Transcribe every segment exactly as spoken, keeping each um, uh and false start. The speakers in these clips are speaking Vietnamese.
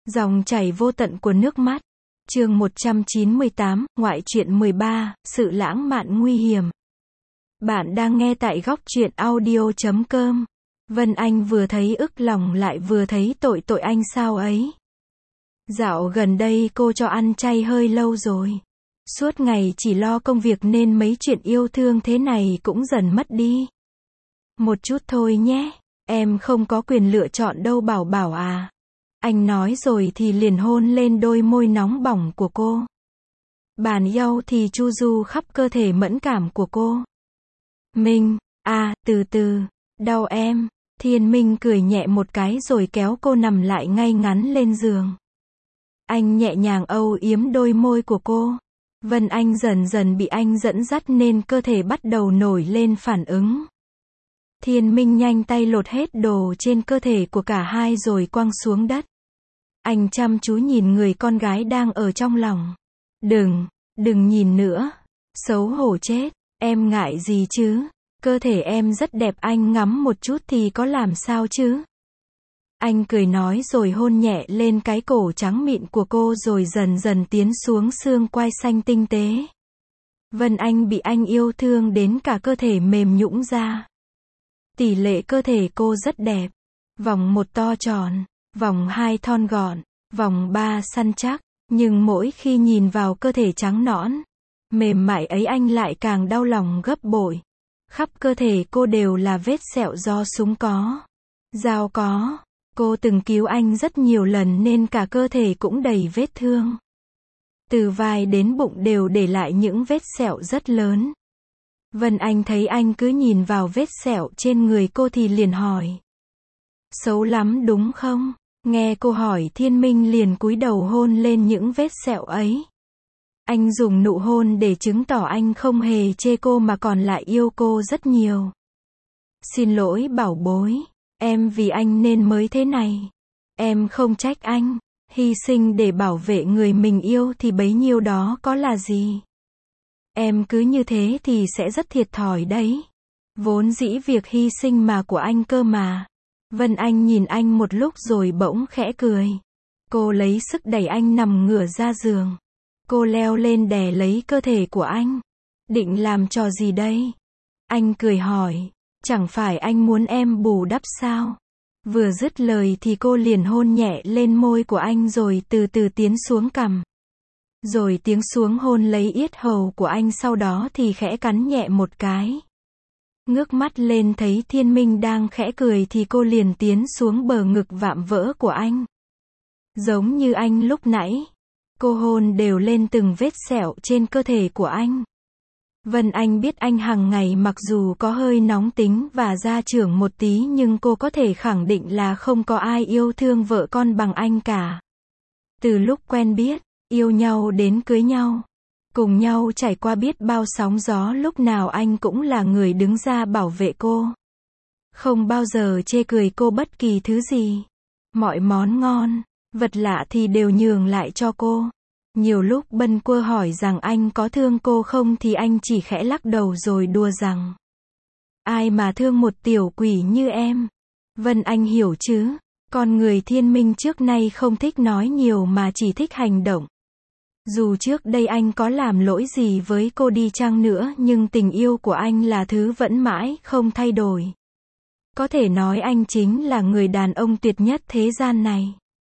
Dòng chảy vô tận của nước mắt. Chương một trăm chín mươi tám, ngoại truyện mười ba, sự lãng mạn nguy hiểm. Bạn đang nghe tại góc truyện audio chấm com. Vân Anh vừa thấy ức lòng lại vừa thấy tội tội anh sao ấy. Dạo gần đây cô cho ăn chay hơi lâu rồi. Suốt ngày chỉ lo công việc nên mấy chuyện yêu thương thế này cũng dần mất đi. Một chút thôi nhé, em không có quyền lựa chọn đâu Bảo Bảo à. Anh nói rồi thì liền hôn lên đôi môi nóng bỏng của cô. Bàn yêu thì chu du khắp cơ thể mẫn cảm của cô. Minh, à, từ từ, đau em. Thiên Minh cười nhẹ một cái rồi kéo cô nằm lại ngay ngắn lên giường. Anh nhẹ nhàng âu yếm đôi môi của cô. Vân Anh dần dần bị anh dẫn dắt nên cơ thể bắt đầu nổi lên phản ứng. Thiên Minh nhanh tay lột hết đồ trên cơ thể của cả hai rồi quăng xuống đất. Anh chăm chú nhìn người con gái đang ở trong lòng. Đừng, đừng nhìn nữa. Xấu hổ chết, em ngại gì chứ? Cơ thể em rất đẹp, anh ngắm một chút thì có làm sao chứ? Anh cười nói rồi hôn nhẹ lên cái cổ trắng mịn của cô rồi dần dần tiến xuống xương quai xanh tinh tế. Vân Anh bị anh yêu thương đến cả cơ thể mềm nhũn ra. Tỷ lệ cơ thể cô rất đẹp. Vòng một to tròn, vòng hai thon gọn, vòng ba săn chắc, nhưng mỗi khi nhìn vào cơ thể trắng nõn, mềm mại ấy anh lại càng đau lòng gấp bội. Khắp cơ thể cô đều là vết sẹo do súng có, dao có. Cô từng cứu anh rất nhiều lần nên cả cơ thể cũng đầy vết thương. Từ vai đến bụng đều để lại những vết sẹo rất lớn. Vân Anh thấy anh cứ nhìn vào vết sẹo trên người cô thì liền hỏi. Xấu lắm đúng không? Nghe cô hỏi Thiên Minh liền cúi đầu hôn lên những vết sẹo ấy. Anh dùng nụ hôn để chứng tỏ anh không hề chê cô mà còn lại yêu cô rất nhiều. Xin lỗi bảo bối, em vì anh nên mới thế này. Em không trách anh, hy sinh để bảo vệ người mình yêu thì bấy nhiêu đó có là gì. Em cứ như thế thì sẽ rất thiệt thòi đấy. Vốn dĩ việc hy sinh mà của anh cơ mà. Vân Anh nhìn anh một lúc rồi bỗng khẽ cười. Cô lấy sức đẩy anh nằm ngửa ra giường. Cô leo lên đè lấy cơ thể của anh. Định làm trò gì đây? Anh cười hỏi. Chẳng phải anh muốn em bù đắp sao? Vừa dứt lời thì cô liền hôn nhẹ lên môi của anh rồi từ từ tiến xuống cằm. Rồi tiếng xuống hôn lấy yết hầu của anh, sau đó thì khẽ cắn nhẹ một cái. Ngước mắt lên thấy Thiên Minh đang khẽ cười thì cô liền tiến xuống bờ ngực vạm vỡ của anh. Giống như anh lúc nãy, cô hôn đều lên từng vết sẹo trên cơ thể của anh. Vân Anh biết anh hàng ngày mặc dù có hơi nóng tính và gia trưởng một tí nhưng cô có thể khẳng định là không có ai yêu thương vợ con bằng anh cả. Từ lúc quen biết, yêu nhau đến cưới nhau, cùng nhau trải qua biết bao sóng gió, lúc nào anh cũng là người đứng ra bảo vệ cô. Không bao giờ chê cười cô bất kỳ thứ gì. Mọi món ngon, vật lạ thì đều nhường lại cho cô. Nhiều lúc bâng quơ hỏi rằng anh có thương cô không thì anh chỉ khẽ lắc đầu rồi đùa rằng. Ai mà thương một tiểu quỷ như em. Vân Anh hiểu chứ. Con người Thiên Minh trước nay không thích nói nhiều mà chỉ thích hành động. Dù trước đây anh có làm lỗi gì với cô đi chăng nữa nhưng tình yêu của anh là thứ vẫn mãi không thay đổi. Có thể nói anh chính là người đàn ông tuyệt nhất thế gian này.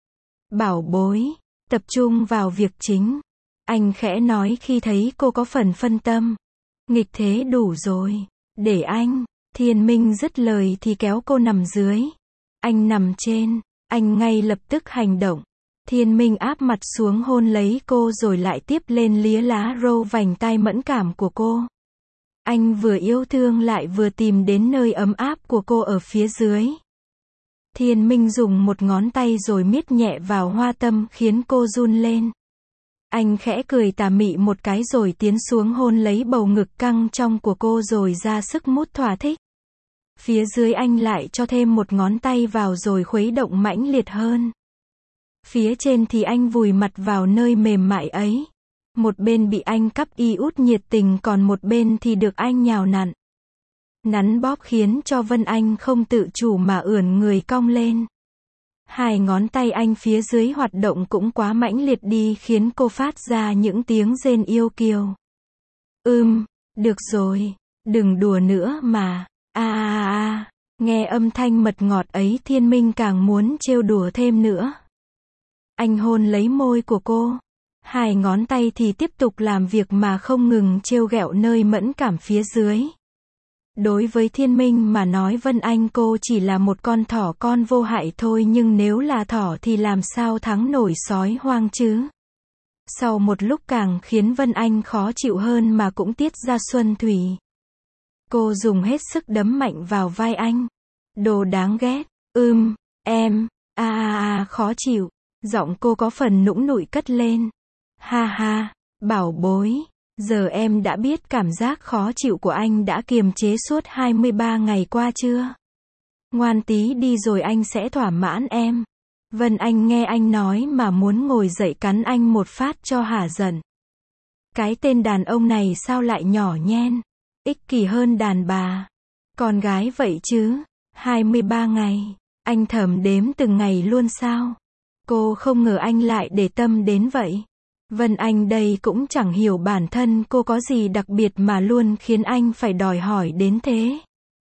Bảo bối, tập trung vào việc chính. Anh khẽ nói khi thấy cô có phần phân tâm. Nghịch thế đủ rồi. Để anh. Thiên Minh dứt lời thì kéo cô nằm dưới. Anh nằm trên. Anh ngay lập tức hành động. Thiên Minh áp mặt xuống hôn lấy cô rồi lại tiếp lên lía lá râu vành tai mẫn cảm của cô. Anh vừa yêu thương lại vừa tìm đến nơi ấm áp của cô ở phía dưới. Thiên Minh dùng một ngón tay rồi miết nhẹ vào hoa tâm khiến cô run lên. Anh khẽ cười tà mị một cái rồi tiến xuống hôn lấy bầu ngực căng trong của cô rồi ra sức mút thỏa thích. Phía dưới anh lại cho thêm một ngón tay vào rồi khuấy động mãnh liệt hơn. Phía trên thì anh vùi mặt vào nơi mềm mại ấy. Một bên bị anh cắp y út nhiệt tình còn một bên thì được anh nhào nặn. Nắn bóp khiến cho Vân Anh không tự chủ mà ưỡn người cong lên. Hai ngón tay anh phía dưới hoạt động cũng quá mãnh liệt đi khiến cô phát ra những tiếng rên yêu kiều. Ưm, được rồi, đừng đùa nữa mà. A a a, nghe âm thanh mật ngọt ấy Thiên Minh càng muốn trêu đùa thêm nữa. Anh hôn lấy môi của cô. Hai ngón tay thì tiếp tục làm việc mà không ngừng trêu ghẹo nơi mẫn cảm phía dưới. Đối với Thiên Minh mà nói Vân Anh cô chỉ là một con thỏ con vô hại thôi, nhưng nếu là thỏ thì làm sao thắng nổi sói hoang chứ. Sau một lúc càng khiến Vân Anh khó chịu hơn mà cũng tiết ra xuân thủy. Cô dùng hết sức đấm mạnh vào vai anh. Đồ đáng ghét. Ưm, em, a a a khó chịu. Giọng cô có phần nũng nụi cất lên. Ha ha, bảo bối. Giờ em đã biết cảm giác khó chịu của anh đã kiềm chế suốt hai mươi ba ngày qua chưa? Ngoan tí đi rồi anh sẽ thỏa mãn em. Vân Anh nghe anh nói mà muốn ngồi dậy cắn anh một phát cho hả giận. Cái tên đàn ông này sao lại nhỏ nhen, ích kỷ hơn đàn bà. Con gái vậy chứ, hai mươi ba ngày, anh thầm đếm từng ngày luôn sao? Cô không ngờ anh lại để tâm đến vậy. Vân Anh đây cũng chẳng hiểu bản thân cô có gì đặc biệt mà luôn khiến anh phải đòi hỏi đến thế.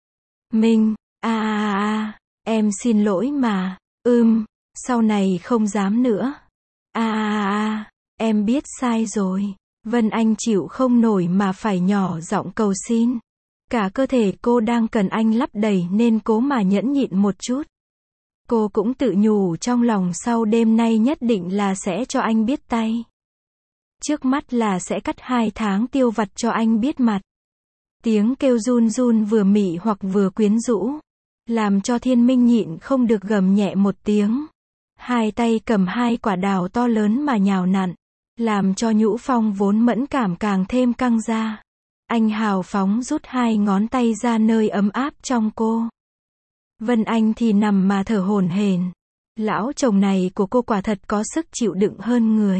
Minh, a a a, em xin lỗi mà. Ừm, sau này không dám nữa. A a a, em biết sai rồi. Vân Anh chịu không nổi mà phải nhỏ giọng cầu xin. Cả cơ thể cô đang cần anh lấp đầy nên cố mà nhẫn nhịn một chút. Cô cũng tự nhủ trong lòng sau đêm nay nhất định là sẽ cho anh biết tay. Trước mắt là sẽ cắt hai tháng tiêu vặt cho anh biết mặt. Tiếng kêu run run vừa mị hoặc vừa quyến rũ, làm cho Thiên Minh nhịn không được gầm nhẹ một tiếng. Hai tay cầm hai quả đào to lớn mà nhào nặn, làm cho Nhũ Phong vốn mẫn cảm càng thêm căng ra. Anh hào phóng rút hai ngón tay ra nơi ấm áp trong cô. Vân Anh thì nằm mà thở hổn hển. Lão chồng này của cô quả thật có sức chịu đựng hơn người.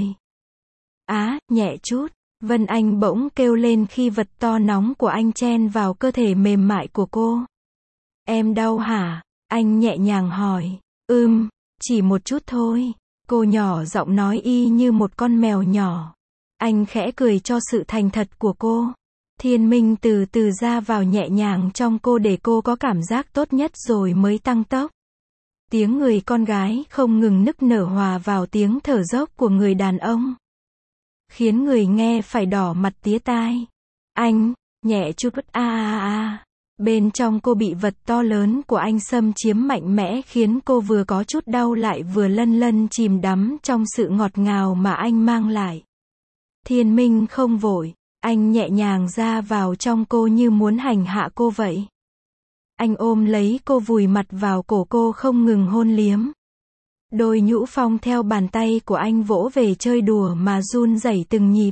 Á, nhẹ chút. Vân Anh bỗng kêu lên khi vật to nóng của anh chen vào cơ thể mềm mại của cô. Em đau hả? Anh nhẹ nhàng hỏi. Ừm, chỉ một chút thôi. Cô nhỏ giọng nói y như một con mèo nhỏ. Anh khẽ cười cho sự thành thật của cô. Thiên Minh từ từ ra vào nhẹ nhàng trong cô để cô có cảm giác tốt nhất rồi mới tăng tốc. Tiếng người con gái không ngừng nức nở hòa vào tiếng thở dốc của người đàn ông, khiến người nghe phải đỏ mặt tía tai. Anh, nhẹ chút a a a. Bên trong cô bị vật to lớn của anh xâm chiếm mạnh mẽ khiến cô vừa có chút đau lại vừa lân lân chìm đắm trong sự ngọt ngào mà anh mang lại. Thiên Minh không vội, anh nhẹ nhàng ra vào trong cô như muốn hành hạ cô vậy. Anh ôm lấy cô vùi mặt vào cổ cô không ngừng hôn liếm. Đôi nhũ phong theo bàn tay của anh vỗ về chơi đùa mà run rẩy từng nhịp.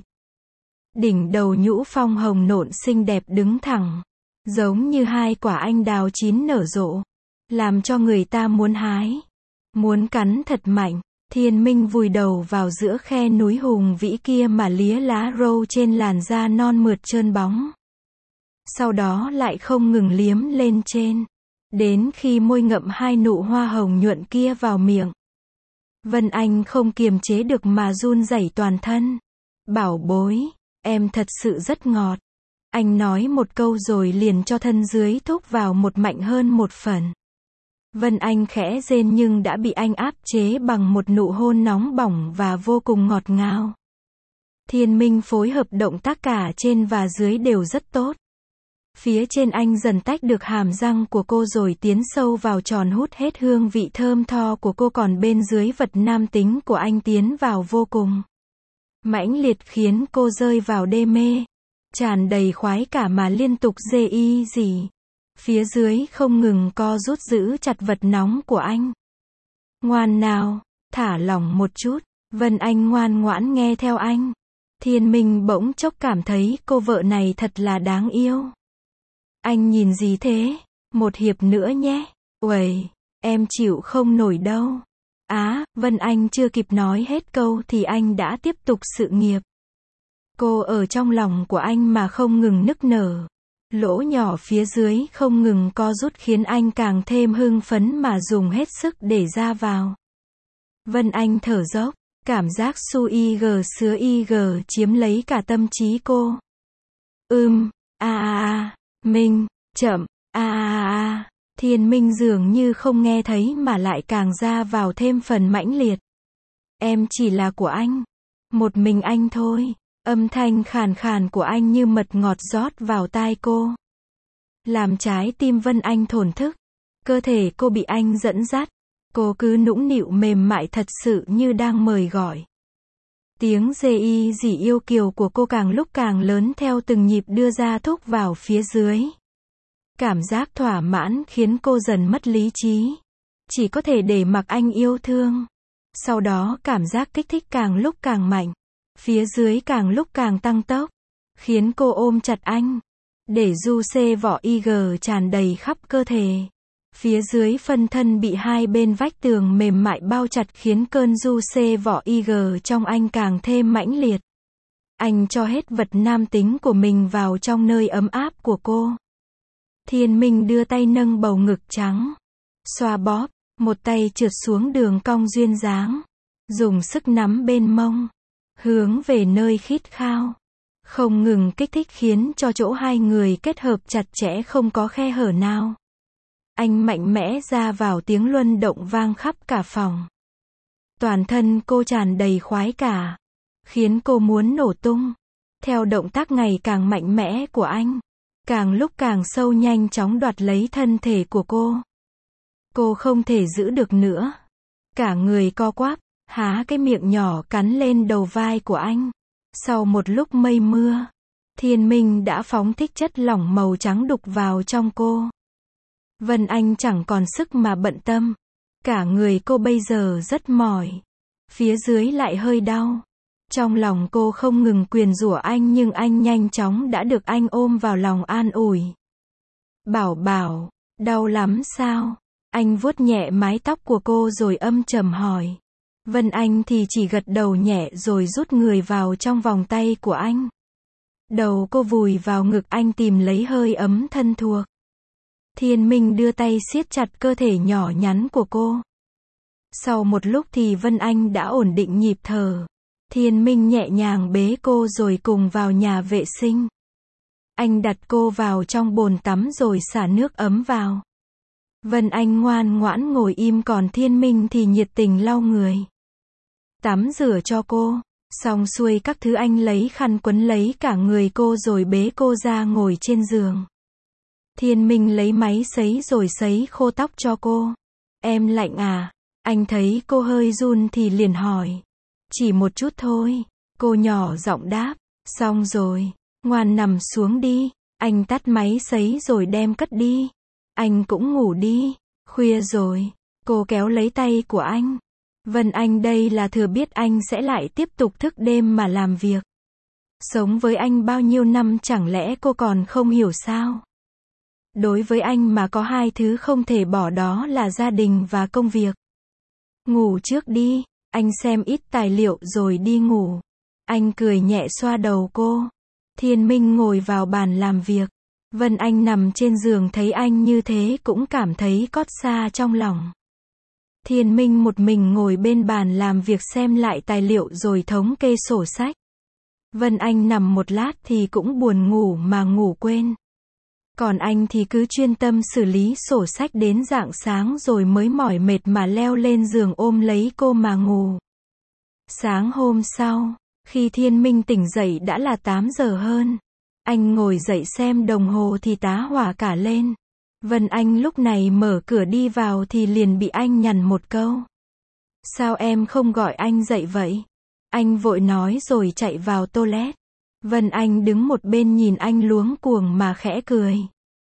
Đỉnh đầu nhũ phong hồng nộn xinh đẹp đứng thẳng, giống như hai quả anh đào chín nở rộ, làm cho người ta muốn hái, muốn cắn thật mạnh. Thiên Minh vùi đầu vào giữa khe núi hùng vĩ kia mà lía lá râu trên làn da non mượt trơn bóng. Sau đó lại không ngừng liếm lên trên, đến khi môi ngậm hai nụ hoa hồng nhuận kia vào miệng. Vân Anh không kiềm chế được mà run rẩy toàn thân. Bảo bối, em thật sự rất ngọt. Anh nói một câu rồi liền cho thân dưới thúc vào một mạnh hơn một phần. Vân Anh khẽ rên nhưng đã bị anh áp chế bằng một nụ hôn nóng bỏng và vô cùng ngọt ngào. Thiên Minh phối hợp động tác cả trên và dưới đều rất tốt. Phía trên anh dần tách được hàm răng của cô rồi tiến sâu vào tròn hút hết hương vị thơm tho của cô, còn bên dưới vật nam tính của anh tiến vào vô cùng mãnh liệt khiến cô rơi vào đê mê, tràn đầy khoái cả mà liên tục dê y gì. Phía dưới không ngừng co rút giữ chặt vật nóng của anh. Ngoan nào, thả lỏng một chút. Vân Anh ngoan ngoãn nghe theo anh. Thiên Minh bỗng chốc cảm thấy cô vợ này thật là đáng yêu. Anh nhìn gì thế? Một hiệp nữa nhé. Uầy, em chịu không nổi đâu. Á, Vân Anh chưa kịp nói hết câu thì anh đã tiếp tục sự nghiệp. Cô ở trong lòng của anh mà không ngừng nức nở. Lỗ nhỏ phía dưới không ngừng co rút khiến anh càng thêm hưng phấn mà dùng hết sức để ra vào. Vân Anh thở dốc, cảm giác su y gờ sứa y gờ chiếm lấy cả tâm trí cô. Ưm, a a a, Minh, chậm, a a a, Thiên Minh dường như không nghe thấy mà lại càng ra vào thêm phần mãnh liệt. Em chỉ là của anh. Một mình anh thôi. Âm thanh khàn khàn của anh như mật ngọt rót vào tai cô. Làm trái tim Vân Anh thổn thức. Cơ thể cô bị anh dẫn dắt. Cô cứ nũng nịu mềm mại thật sự như đang mời gọi. Tiếng dê y dỉ yêu kiều của cô càng lúc càng lớn theo từng nhịp đưa ra thúc vào phía dưới. Cảm giác thỏa mãn khiến cô dần mất lý trí. Chỉ có thể để mặc anh yêu thương. Sau đó cảm giác kích thích càng lúc càng mạnh. Phía dưới càng lúc càng tăng tốc. Khiến cô ôm chặt anh. Để du xê vỏ i giê tràn đầy khắp cơ thể. Phía dưới phân thân bị hai bên vách tường mềm mại bao chặt khiến cơn du xê vỏ i giê trong anh càng thêm mãnh liệt. Anh cho hết vật nam tính của mình vào trong nơi ấm áp của cô. Thiên Minh đưa tay nâng bầu ngực trắng. Xoa bóp, một tay trượt xuống đường cong duyên dáng. Dùng sức nắm bên mông. Hướng về nơi khít khao. Không ngừng kích thích khiến cho chỗ hai người kết hợp chặt chẽ không có khe hở nào. Anh mạnh mẽ ra vào tiếng luân động vang khắp cả phòng. Toàn thân cô tràn đầy khoái cả. Khiến cô muốn nổ tung. Theo động tác ngày càng mạnh mẽ của anh. Càng lúc càng sâu nhanh chóng đoạt lấy thân thể của cô. Cô không thể giữ được nữa. Cả người co quắp, há cái miệng nhỏ cắn lên đầu vai của anh. Sau một lúc mây mưa, Thiên Minh đã phóng thích chất lỏng màu trắng đục vào trong cô. Vân Anh chẳng còn sức mà bận tâm. Cả người cô bây giờ rất mỏi. Phía dưới lại hơi đau. Trong lòng cô không ngừng nguyền rủa anh nhưng anh nhanh chóng đã được anh ôm vào lòng an ủi. Bảo bảo, đau lắm sao? Anh vuốt nhẹ mái tóc của cô rồi âm trầm hỏi. Vân Anh thì chỉ gật đầu nhẹ rồi rút người vào trong vòng tay của anh. Đầu cô vùi vào ngực anh tìm lấy hơi ấm thân thuộc. Thiên Minh đưa tay siết chặt cơ thể nhỏ nhắn của cô. Sau một lúc thì Vân Anh đã ổn định nhịp thở. Thiên Minh nhẹ nhàng bế cô rồi cùng vào nhà vệ sinh. Anh đặt cô vào trong bồn tắm rồi xả nước ấm vào. Vân Anh ngoan ngoãn ngồi im còn Thiên Minh thì nhiệt tình lau người. Tắm rửa cho cô. Xong xuôi các thứ anh lấy khăn quấn lấy cả người cô rồi bế cô ra ngồi trên giường. Thiên Minh lấy máy sấy rồi sấy khô tóc cho cô. Em lạnh à? Anh thấy cô hơi run thì liền hỏi. Chỉ một chút thôi. Cô nhỏ giọng đáp. Xong rồi. Ngoan nằm xuống đi. Anh tắt máy sấy rồi đem cất đi. Anh cũng ngủ đi. Khuya rồi. Cô kéo lấy tay của anh. Vân Anh đây là thừa biết anh sẽ lại tiếp tục thức đêm mà làm việc. Sống với anh bao nhiêu năm chẳng lẽ cô còn không hiểu sao? Đối với anh mà có hai thứ không thể bỏ đó là gia đình và công việc. Ngủ trước đi. Anh xem ít tài liệu rồi đi ngủ. Anh cười nhẹ xoa đầu cô. Thiên Minh ngồi vào bàn làm việc. Vân Anh nằm trên giường thấy anh như thế cũng cảm thấy cót xa trong lòng. Thiên Minh một mình ngồi bên bàn làm việc xem lại tài liệu rồi thống kê sổ sách. Vân Anh nằm một lát thì cũng buồn ngủ mà ngủ quên. Còn anh thì cứ chuyên tâm xử lý sổ sách đến rạng sáng rồi mới mỏi mệt mà leo lên giường ôm lấy cô mà ngủ. Sáng hôm sau, khi Thiên Minh tỉnh dậy đã là tám giờ hơn. Anh ngồi dậy xem đồng hồ thì tá hỏa cả lên. Vân Anh lúc này mở cửa đi vào thì liền bị anh nhằn một câu. Sao em không gọi anh dậy vậy? Anh vội nói rồi chạy vào toilet. Vân Anh đứng một bên nhìn anh luống cuồng mà khẽ cười.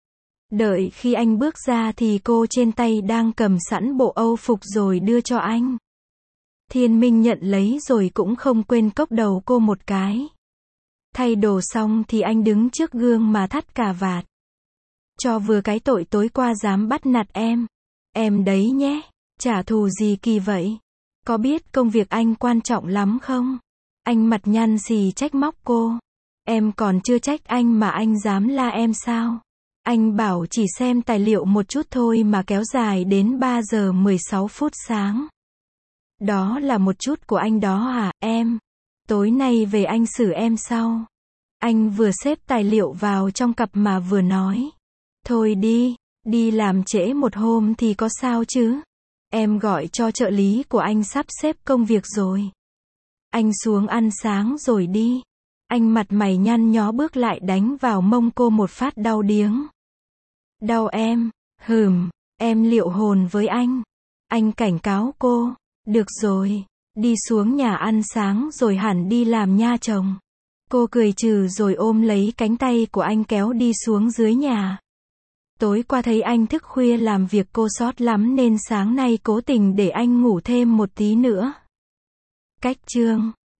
Đợi khi anh bước ra thì cô trên tay đang cầm sẵn bộ âu phục rồi đưa cho anh. Thiên Minh nhận lấy rồi cũng không quên cốc đầu cô một cái. Thay đồ xong thì anh đứng trước gương mà thắt cà vạt. Cho vừa cái tội tối qua dám bắt nạt em. Em đấy nhé. Trả thù gì kỳ vậy? Có biết công việc anh quan trọng lắm không? Anh mặt nhăn xì trách móc cô. Em còn chưa trách anh mà anh dám la em sao? Anh bảo chỉ xem tài liệu một chút thôi mà kéo dài đến ba giờ mười sáu phút sáng. Đó là một chút của anh đó à, em? Tối nay về anh xử em sau. Anh vừa xếp tài liệu vào trong cặp mà vừa nói. Thôi đi, đi làm trễ một hôm thì có sao chứ? Em gọi cho trợ lý của anh sắp xếp công việc rồi. Anh xuống ăn sáng rồi đi. Anh mặt mày nhăn nhó bước lại đánh vào mông cô một phát đau điếng. Đau em, hừm, em liệu hồn với anh. Anh cảnh cáo cô. Được rồi, đi xuống nhà ăn sáng rồi hẳn đi làm nha chồng. Cô cười trừ rồi ôm lấy cánh tay của anh kéo đi xuống dưới nhà. Tối qua thấy anh thức khuya làm việc cô sót lắm nên sáng nay cố tình để anh ngủ thêm một tí nữa. Cách chương